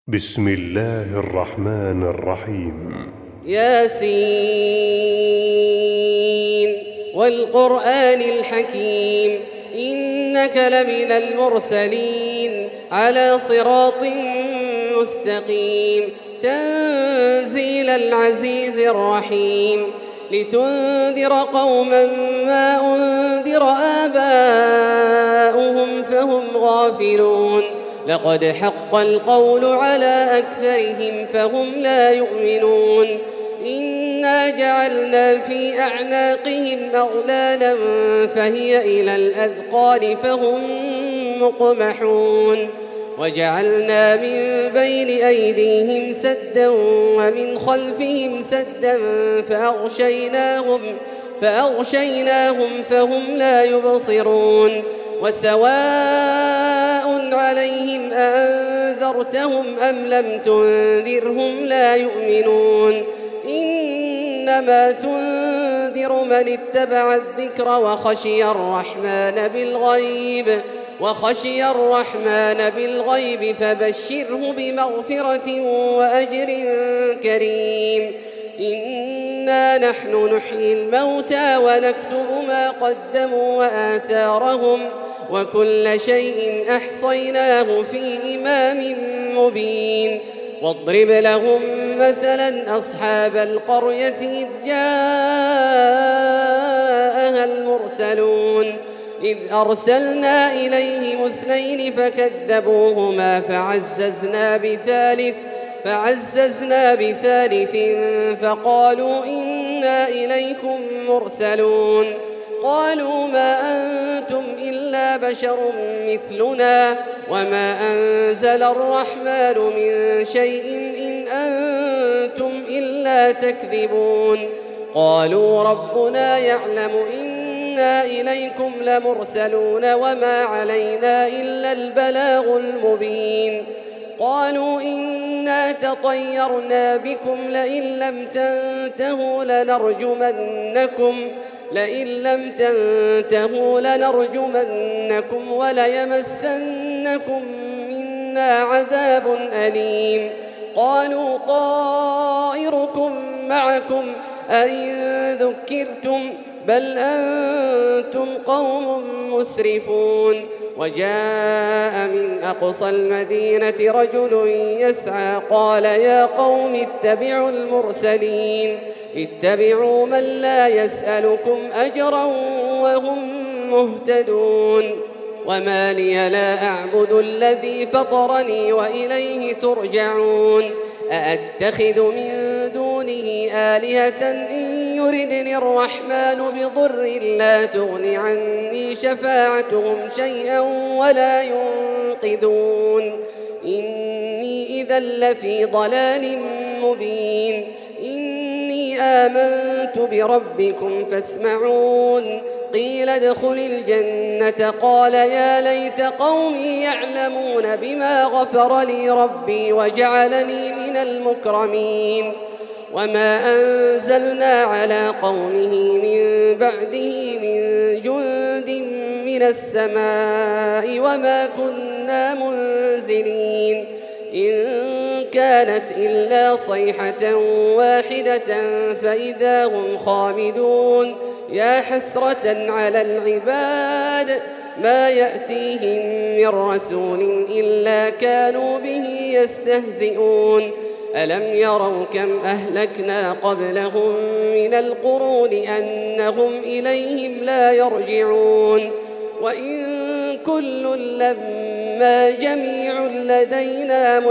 بسم الله الرحمن الرحيم. ياسين والقرآن الحكيم إنك لمن المرسلين على صراط مستقيم تنزيل العزيز الرحيم لتنذر قوما ما أنذر آباؤهم فهم غافلون لقد حق القول على أكثرهم فهم لا يؤمنون إنا جعلنا في أعناقهم أغلالا فهي إلى الأذقان فهم مقمحون وجعلنا من بين أيديهم سدا ومن خلفهم سدا فأغشيناهم فهم لا يبصرون وسواء عليهم أنذرتهم أم لم تنذرهم لا يؤمنون إنما تنذر من اتبع الذكر وخشي الرحمن بالغيب فبشره بمغفرة وأجر كريم إنا نحن نحيي الموتى ونكتب ما قدموا وآثارهم وكل شيء أحصيناه في إمام مبين واضرب لهم مثلا أصحاب القرية إذ جاءها المرسلون إذ أرسلنا إليهم 2 فكذبوهما فعززنا بثالث فقالوا إنا إليكم مرسلون قالوا ما أنتم إلا بشر مثلنا وما أنزل الرحمن من شيء إن أنتم إلا تكذبون قالوا ربنا يعلم إنا إليكم لمرسلون وما علينا إلا البلاغ المبين قالوا إنا تطيرنا بكم لئن لم تنتهوا لنرجمنكم وليمسنكم منا عذاب أليم قالوا طائركم معكم أئن ذكرتم بل أنتم قوم مسرفون وجاء من أقصى المدينة رجل يسعى قال يا قوم اتبعوا المرسلين اتبعوا من لا يسألكم أجرا وهم مهتدون وما لي لا أعبد الذي فطرني وإليه ترجعون أأتخذ من دونه آلهة إن يردني الرحمن بضر لا تغن عني شفاعتهم شيئا ولا ينقذون إني إذا لفي ضلال مبين إني آمنت بربكم فاسمعون قيل ادخل الجنة قال يا ليت قومي يعلمون بما غفر لي ربي وجعلني من المكرمين وما أنزلنا على قومه من بعده من جند من السماء وما كنا منزلين إن كانت إلا صيحة واحدة فإذا هم خامدون يا حسرة على العباد ما يأتيهم من رسول إلا كانوا به يستهزئون ألم يروا كم أهلكنا قبلهم من القرون أنهم إليهم لا يرجعون وإن كل لما جميع لدينا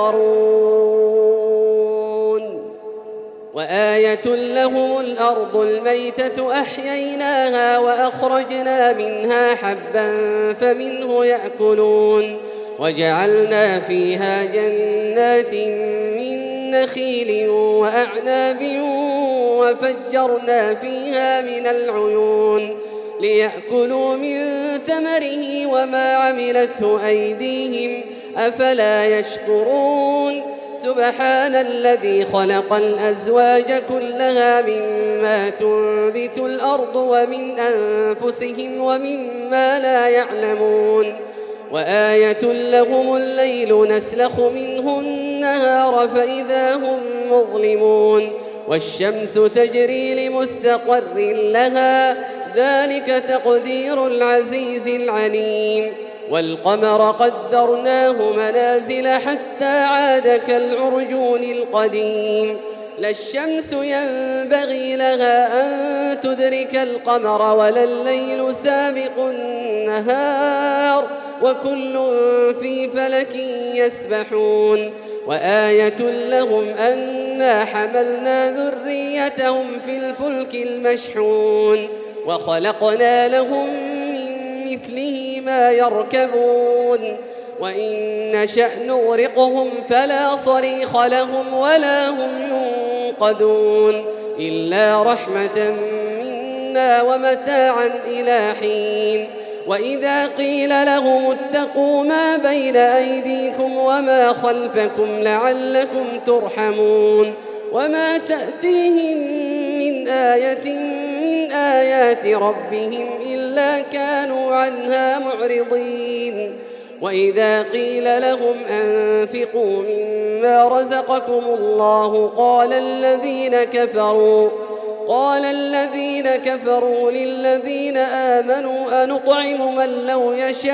محضرون وآية لهم الأرض الميتة أحييناها وأخرجنا منها حبا فمنه يأكلون وجعلنا فيها جنات من نخيل وأعناب وفجرنا فيها من العيون ليأكلوا من ثمره وما عملته أيديهم أفلا يشكرون سبحان الذي خلق الأزواج كلها مما تنبت الأرض ومن أنفسهم ومما لا يعلمون وآية لهم الليل نسلخ منه النهار فإذا هم مظلمون والشمس تجري لمستقر لها ذلك تقدير العزيز العليم والقمر قدرناه منازل حتى عاد كالعرجون القديم لا الشمس ينبغي لها أن تدرك القمر ولا الليل سابق النهار وكل في فلك يسبحون وآية لهم أنا حملنا ذريتهم في الفلك المشحون وخلقنا لهم من مثله ما يركبون وإن نشأ نغرقهم فلا صريخ لهم ولا هم ينقذون إلا رحمة منا ومتاعا إلى حين وإذا قيل لهم اتقوا ما بين أيديكم وما خلفكم لعلكم ترحمون وما تأتيهم من آية من آيات ربهم إلا كانوا عنها معرضين وإذا قيل لهم أنفقوا مما رزقكم الله قال الذين كفروا للذين آمنوا أنطعم من لو يشاء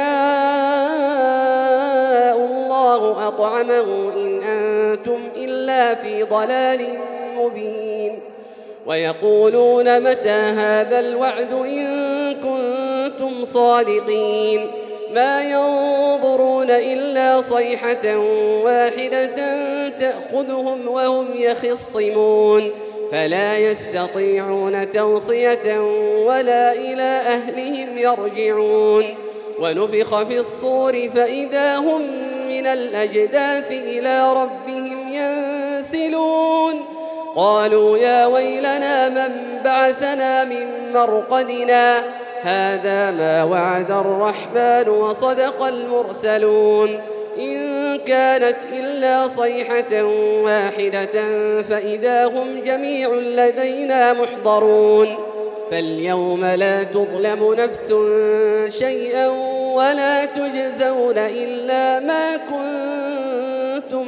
الله أطعمه إن أنتم إلا في ضلال مبين ويقولون متى هذا الوعد إن كنتم صادقين ما ينظرون إلا صيحة واحدة تأخذهم وهم يخصمون فلا يستطيعون توصية ولا إلى أهلهم يرجعون ونفخ في الصور فإذا هم من الأجداث إلى ربهم ينسلون قالوا يا ويلنا من بعثنا من مرقدنا هذا ما وعد الرحمن وصدق المرسلون إن كانت إلا صيحة واحدة فإذا هم جميع لدينا محضرون فاليوم لا تظلم نفس شيئا ولا تجزون إلا ما كنتم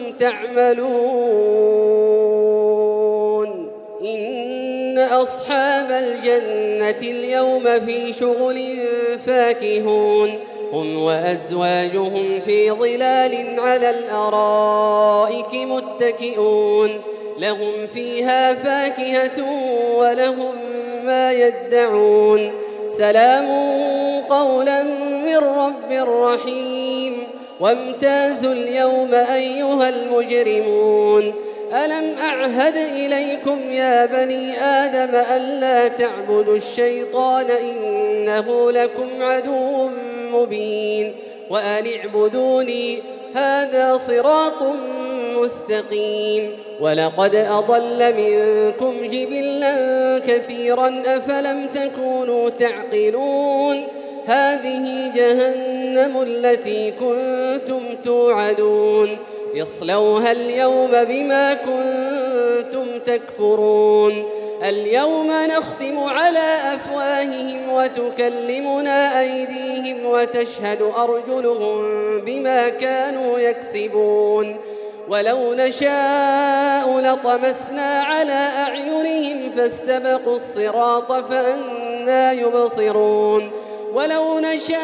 تعملون إن أصحاب الجنة اليوم في شغل فاكهون هم وأزواجهم في ظلال على الأرائك متكئون لهم فيها فاكهة ولهم ما يدعون سلام قولا من رب رحيم وامتازوا اليوم أيها المجرمون ألم أعهد إليكم يا بني آدم ألا تعبدوا الشيطان إنه لكم عدو مبين وأن اعبدوني هذا صراط مستقيم ولقد أضل منكم جبلا كثيرا أفلم تكونوا تعقلون هذه جهنم التي كنتم توعدون اصلوها اليوم بما كنتم تكفرون اليوم نختم على أفواههم وتكلمنا أيديهم وتشهد أرجلهم بما كانوا يكسبون ولو نشاء لطمسنا على أعينهم فاستبقوا الصراط فأنى يبصرون ولو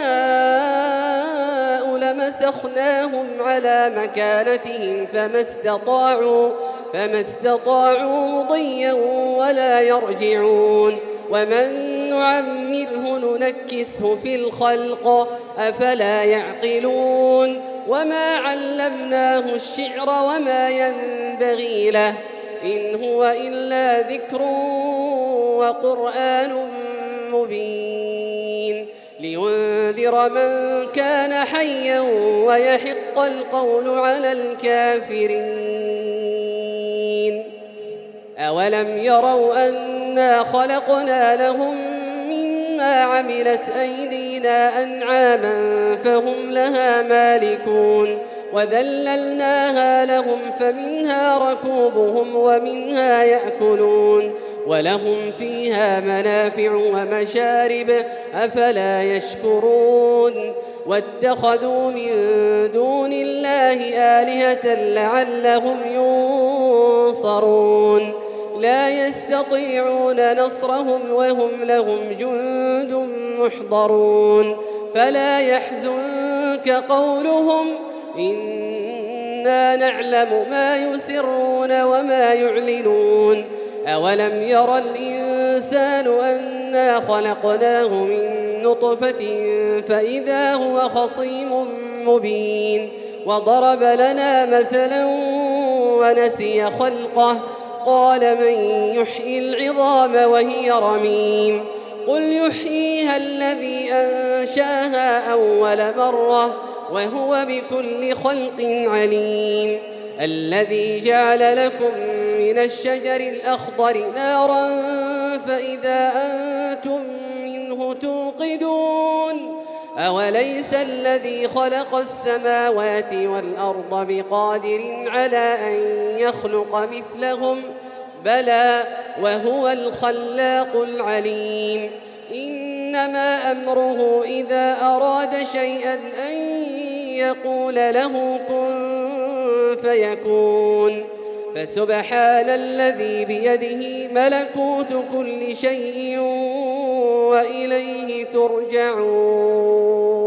نشاء لمسخناهم على مكانتهم فما استطاعوا مضيا ولا يرجعون ومن نعمره ننكسه في الخلق أفلا يعقلون وما علمناه الشعر وما ينبغي له إن هو إلا ذكر وقرآن مبين لينذر من كان حيا ويحق القول على الكافرين أولم يروا أنا خلقنا لهم مما عملت أيدينا أنعاما فهم لها مالكون وذللناها لهم فمنها ركوبهم ومنها يأكلون ولهم فيها منافع ومشارب أفلا يشكرون واتخذوا من دون الله آلهة لعلهم ينصرون لا يستطيعون نصرهم وهم لهم جند محضرون فلا يحزنك قولهم إنا نعلم ما يسرون وما يعلنون أولم ير الإنسان أنا خلقناه من نطفة فإذا هو خصيم مبين وضرب لنا مثلا ونسي خلقه قال من يحيي العظام وهي رميم قل يحييها الذي أنشأها أول مرة وهو بكل خلق عليم الذي جعل لكم من الشجر الأخضر نارا فإذا أنتم منه توقدون أوليس الذي خلق السماوات والأرض بقادر على أن يخلق مثلهم بلى وهو الخلاق العليم إنما أمره إذا أراد شيئا أن يقول له كن فيكون فسبحان الذي بيده ملكوت كل شيء وإليه ترجعون